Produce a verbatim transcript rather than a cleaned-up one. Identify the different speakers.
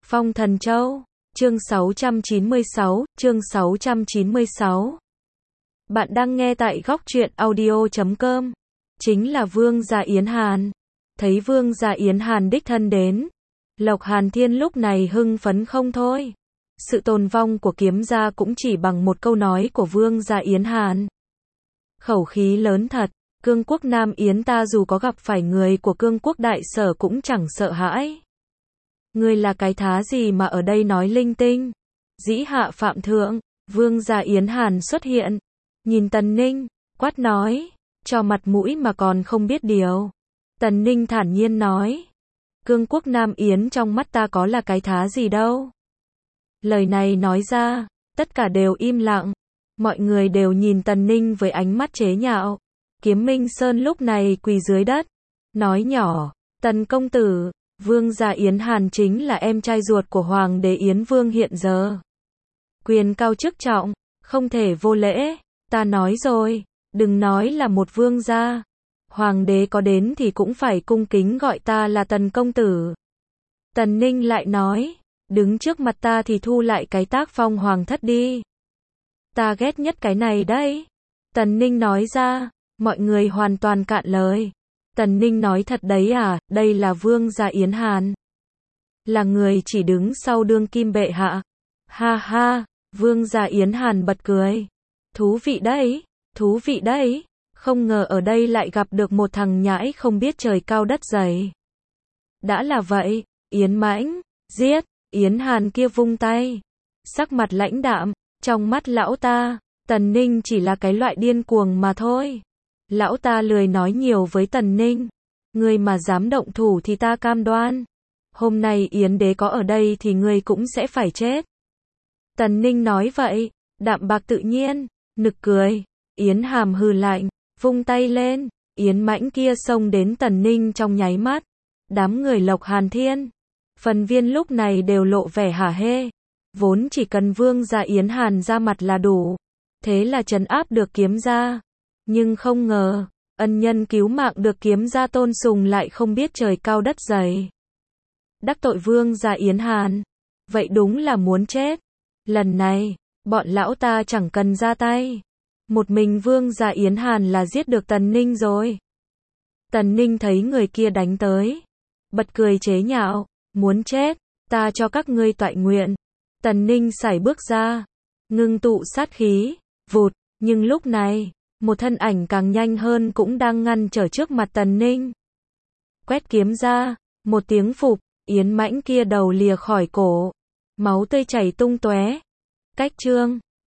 Speaker 1: Phong Thần Châu, chương sáu trăm chín mươi sáu, chương sáu trăm chín mươi sáu. Bạn đang nghe tại góc truyện audio chấm com. Chính là Vương gia Yến Hàn. Thấy Vương gia Yến Hàn đích thân đến, Lộc Hàn Thiên lúc này hưng phấn không thôi. Sự tồn vong của kiếm gia cũng chỉ bằng một câu nói của Vương gia Yến Hàn. Khẩu khí lớn thật, cương quốc Nam Yến ta dù có gặp phải người của cương quốc đại sở cũng chẳng sợ hãi. Ngươi là cái thá gì mà ở đây nói linh tinh? Dĩ hạ phạm thượng, Vương gia Yến Hàn xuất hiện, nhìn Tần Ninh, quát nói, cho mặt mũi mà còn không biết điều. Tần Ninh thản nhiên nói, cương quốc Nam Yến trong mắt ta có là cái thá gì đâu. Lời này nói ra, tất cả đều im lặng, mọi người đều nhìn Tần Ninh với ánh mắt chế nhạo. Kiếm Minh Sơn lúc này quỳ dưới đất, nói nhỏ, Tần công tử, Vương gia Yến Hàn chính là em trai ruột của Hoàng đế Yến Vương hiện giờ. Quyền cao chức trọng, không thể vô lễ, ta nói rồi, đừng nói là một vương gia. Hoàng đế có đến thì cũng phải cung kính gọi ta là Tần công tử. Tần Ninh lại nói, đứng trước mặt ta thì thu lại cái tác phong hoàng thất đi. Ta ghét nhất cái này đấy. Tần Ninh nói ra, mọi người hoàn toàn cạn lời. Tần Ninh nói thật đấy à, đây là Vương gia Yến Hàn. Là người chỉ đứng sau đương kim bệ hạ. Ha ha, Vương gia Yến Hàn bật cười. Thú vị đấy, thú vị đấy, không ngờ ở đây lại gặp được một thằng nhãi không biết trời cao đất dày. Đã là vậy, Yến Mãnh, giết, Yến Hàn kia vung tay. Sắc mặt lãnh đạm, trong mắt lão ta, Tần Ninh chỉ là cái loại điên cuồng mà thôi. Lão ta lười nói nhiều với Tần Ninh. Ngươi mà dám động thủ thì ta cam đoan. Hôm nay Yến đế có ở đây thì ngươi cũng sẽ phải chết. Tần Ninh nói vậy, đạm bạc tự nhiên, nực cười. Yến Hàm hừ lạnh, vung tay lên. Yến Mãnh kia xông đến Tần Ninh trong nháy mắt. Đám người Lộc Hàn Thiên, phần viên lúc này đều lộ vẻ hả hê. Vốn chỉ cần Vương gia Yến Hàn ra mặt là đủ. Thế là trấn áp được kiếm gia. Nhưng không ngờ, ân nhân cứu mạng được kiếm gia tôn sùng lại không biết trời cao đất dày. Đắc tội Vương gia Yến Hàn. Vậy đúng là muốn chết. Lần này, bọn lão ta chẳng cần ra tay. Một mình Vương gia Yến Hàn là giết được Tần Ninh rồi. Tần Ninh thấy người kia đánh tới. Bật cười chế nhạo, muốn chết, ta cho các ngươi toại nguyện. Tần Ninh sải bước ra, ngưng tụ sát khí, vụt, nhưng lúc này, một thân ảnh càng nhanh hơn cũng đang ngăn trở trước mặt Tần Ninh. Quét kiếm ra, một tiếng phụp, Yến Mãnh kia đầu lìa khỏi cổ, máu tươi chảy tung tóe. Cách chương